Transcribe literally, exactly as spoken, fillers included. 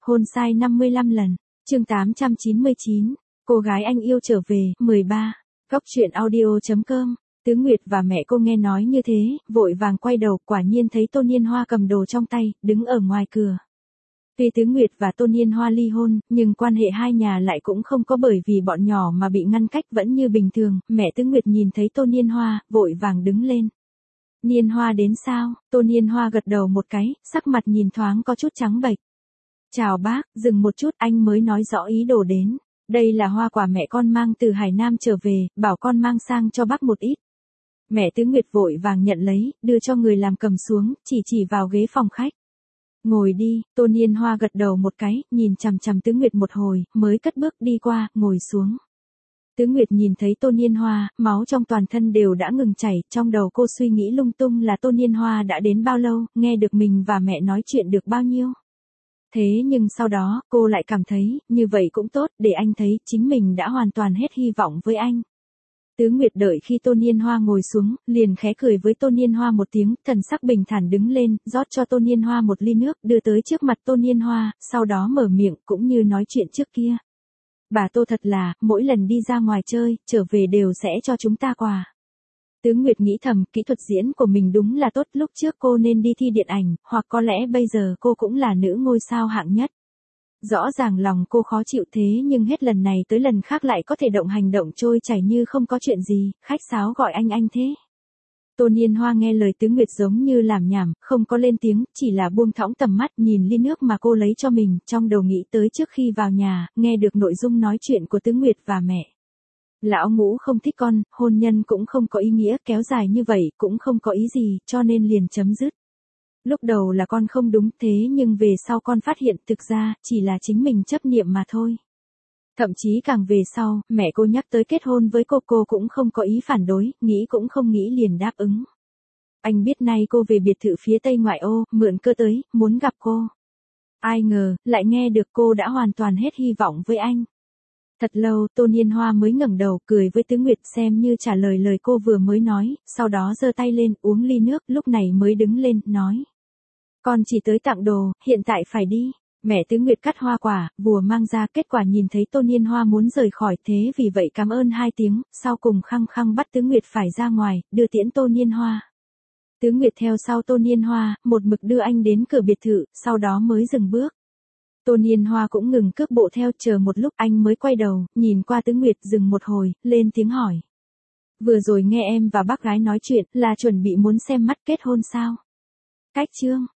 Hôn sai năm mươi lăm lần. Chương tám trăm chín mươi chín. Cô gái anh yêu trở về. mười ba. Góc truyện audio chấm com. Tứ Nguyệt và mẹ cô nghe nói như thế, vội vàng quay đầu, quả nhiên thấy Tôn Niên Hoa cầm đồ trong tay, đứng ở ngoài cửa. Tuy Tứ Nguyệt và Tôn Niên Hoa ly hôn, nhưng quan hệ hai nhà lại cũng không có bởi vì bọn nhỏ mà bị ngăn cách, vẫn như bình thường. Mẹ Tứ Nguyệt nhìn thấy Tôn Niên Hoa, vội vàng đứng lên. Niên Hoa đến sao? Tôn Niên Hoa gật đầu một cái, sắc mặt nhìn thoáng có chút trắng bệch. Chào bác, dừng một chút anh mới nói rõ ý đồ đến. Đây là hoa quả mẹ con mang từ Hải Nam trở về, bảo con mang sang cho bác một ít. Mẹ Tứ Nguyệt vội vàng nhận lấy, đưa cho người làm cầm xuống, chỉ chỉ vào ghế phòng khách. Ngồi đi. Tôn Niên Hoa gật đầu một cái, nhìn chằm chằm Tứ Nguyệt một hồi, mới cất bước đi qua, ngồi xuống. Tứ Nguyệt nhìn thấy Tôn Niên Hoa, máu trong toàn thân đều đã ngừng chảy, trong đầu cô suy nghĩ lung tung là Tôn Niên Hoa đã đến bao lâu, nghe được mình và mẹ nói chuyện được bao nhiêu. Thế nhưng sau đó, cô lại cảm thấy, như vậy cũng tốt, để anh thấy, chính mình đã hoàn toàn hết hy vọng với anh. Tứ Nguyệt đợi khi Tôn Niên Hoa ngồi xuống, liền khẽ cười với Tôn Niên Hoa một tiếng, thần sắc bình thản đứng lên, rót cho Tôn Niên Hoa một ly nước, đưa tới trước mặt Tôn Niên Hoa, sau đó mở miệng, cũng như nói chuyện trước kia. Bà Tô thật là, mỗi lần đi ra ngoài chơi, trở về đều sẽ cho chúng ta quà. Tứ Nguyệt nghĩ thầm, kỹ thuật diễn của mình đúng là tốt, lúc trước cô nên đi thi điện ảnh, hoặc có lẽ bây giờ cô cũng là nữ ngôi sao hạng nhất. Rõ ràng lòng cô khó chịu thế nhưng hết lần này tới lần khác lại có thể động hành động trôi chảy như không có chuyện gì, khách sáo gọi anh anh thế. Tôn Niên Hoa nghe lời Tứ Nguyệt giống như làm nhảm, không có lên tiếng, chỉ là buông thõng tầm mắt nhìn ly nước mà cô lấy cho mình, trong đầu nghĩ tới trước khi vào nhà, nghe được nội dung nói chuyện của Tứ Nguyệt và mẹ. Lão Ngũ không thích con, hôn nhân cũng không có ý nghĩa, kéo dài như vậy cũng không có ý gì, cho nên liền chấm dứt. Lúc đầu là con không đúng thế nhưng về sau con phát hiện thực ra chỉ là chính mình chấp niệm mà thôi. Thậm chí càng về sau, mẹ cô nhắc tới kết hôn với cô cô cũng không có ý phản đối, nghĩ cũng không nghĩ liền đáp ứng. Anh biết nay cô về biệt thự phía tây ngoại ô, mượn cơ tới, muốn gặp cô. Ai ngờ, lại nghe được cô đã hoàn toàn hết hy vọng với anh. Thật lâu, Tôn Niên Hoa mới ngẩng đầu, cười với Tứ Nguyệt xem như trả lời lời cô vừa mới nói, sau đó giơ tay lên, uống ly nước, lúc này mới đứng lên, nói. Con chỉ tới tặng đồ, hiện tại phải đi. Mẹ Tứ Nguyệt cắt hoa quả, vừa mang ra, kết quả nhìn thấy Tôn Niên Hoa muốn rời khỏi, thế vì vậy cảm ơn hai tiếng, sau cùng khăng khăng bắt Tứ Nguyệt phải ra ngoài, đưa tiễn Tôn Niên Hoa. Tứ Nguyệt theo sau Tôn Niên Hoa, một mực đưa anh đến cửa biệt thự, sau đó mới dừng bước. Tôn Niên Hoa cũng ngừng cước bộ theo, chờ một lúc anh mới quay đầu, nhìn qua Tứ Nguyệt dừng một hồi, lên tiếng hỏi. Vừa rồi nghe em và bác gái nói chuyện, là chuẩn bị muốn xem mắt kết hôn sao? Cách chương.